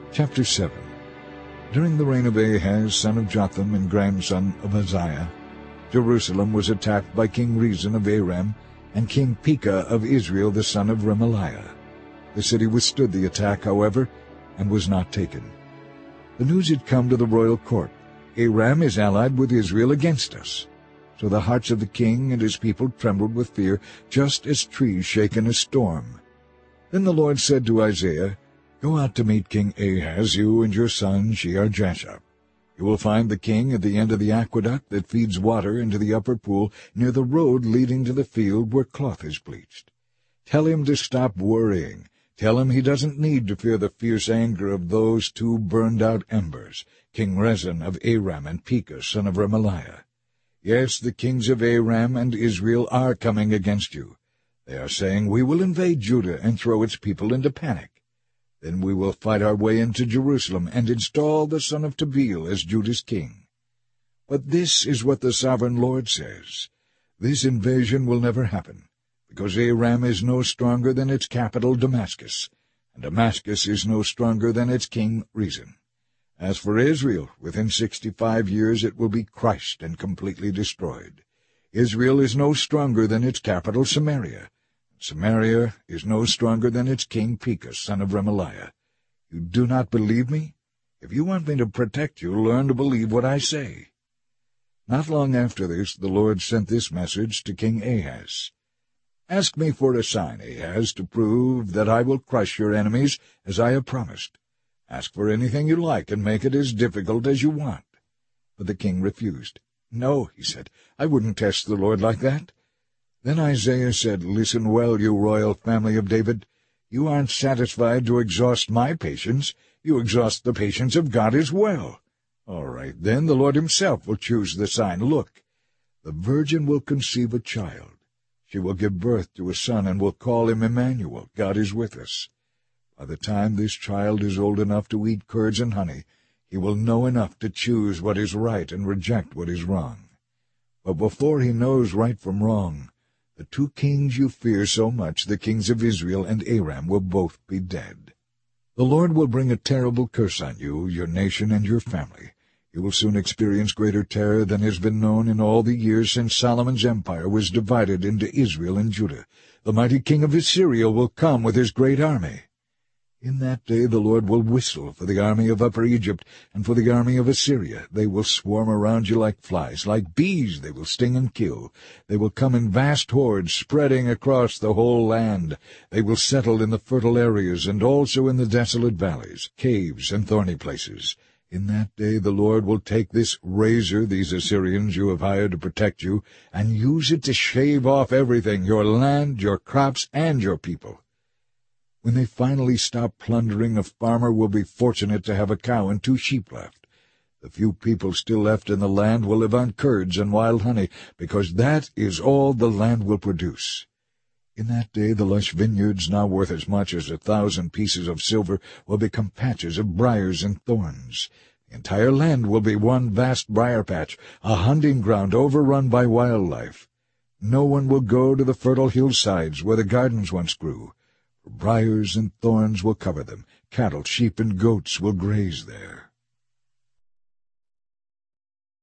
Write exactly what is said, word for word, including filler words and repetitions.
Chapter seven. During the reign of Ahaz, son of Jotham and grandson of Uzziah, Jerusalem was attacked by King Rezin of Aram and King Pekah of Israel the son of Remaliah. The city withstood the attack, however, and was not taken. The news had come to the royal court, "Aram is allied with Israel against us." So the hearts of the king and his people trembled with fear, just as trees shake in a storm. Then the Lord said to Isaiah, "Go out to meet King Ahaz, you and your son Shear-Jashub. You will find the king at the end of the aqueduct that feeds water into the upper pool near the road leading to the field where cloth is bleached. Tell him to stop worrying. Tell him he doesn't need to fear the fierce anger of those two burned-out embers, King Rezin of Aram and Pekah, son of Remaliah. Yes, the kings of Aram and Israel are coming against you. They are saying, 'We will invade Judah and throw its people into panic. Then we will fight our way into Jerusalem and install the son of Tabeel as Judah's king.' But this is what the sovereign Lord says. This invasion will never happen, because Aram is no stronger than its capital Damascus, and Damascus is no stronger than its king Rezin. As for Israel, within sixty-five years it will be crushed and completely destroyed. Israel is no stronger than its capital Samaria. Samaria is no stronger than its king Pekah, son of Remaliah. You do not believe me? If you want me to protect you, learn to believe what I say." Not long after this, the Lord sent this message to King Ahaz. "Ask me for a sign, Ahaz, to prove that I will crush your enemies as I have promised. Ask for anything you like and make it as difficult as you want." But the king refused. "No," he said, "I wouldn't test the Lord like that." Then Isaiah said, "Listen well, you royal family of David. You aren't satisfied to exhaust my patience. You exhaust the patience of God as well. All right, then, the Lord himself will choose the sign. Look, the virgin will conceive a child. She will give birth to a son and will call him Emmanuel. God is with us. By the time this child is old enough to eat curds and honey, he will know enough to choose what is right and reject what is wrong. But before he knows right from wrong, the two kings you fear so much, the kings of Israel and Aram, will both be dead. The Lord will bring a terrible curse on you, your nation, and your family. You will soon experience greater terror than has been known in all the years since Solomon's empire was divided into Israel and Judah. The mighty king of Assyria will come with his great army. In that day the Lord will whistle for the army of Upper Egypt and for the army of Assyria. They will swarm around you like flies. Like bees they will sting and kill. They will come in vast hordes, spreading across the whole land. They will settle in the fertile areas and also in the desolate valleys, caves, and thorny places. In that day the Lord will take this razor these Assyrians you have hired to protect you, and use it to shave off everything, your land, your crops, and your people. When they finally stop plundering, a farmer will be fortunate to have a cow and two sheep left. The few people still left in the land will live on curds and wild honey, because that is all the land will produce. In that day the lush vineyards, now worth as much as a thousand pieces of silver, will become patches of briars and thorns. The entire land will be one vast briar patch, a hunting ground overrun by wildlife. No one will go to the fertile hillsides where the gardens once grew. Briars and thorns will cover them. Cattle, sheep, and goats will graze there.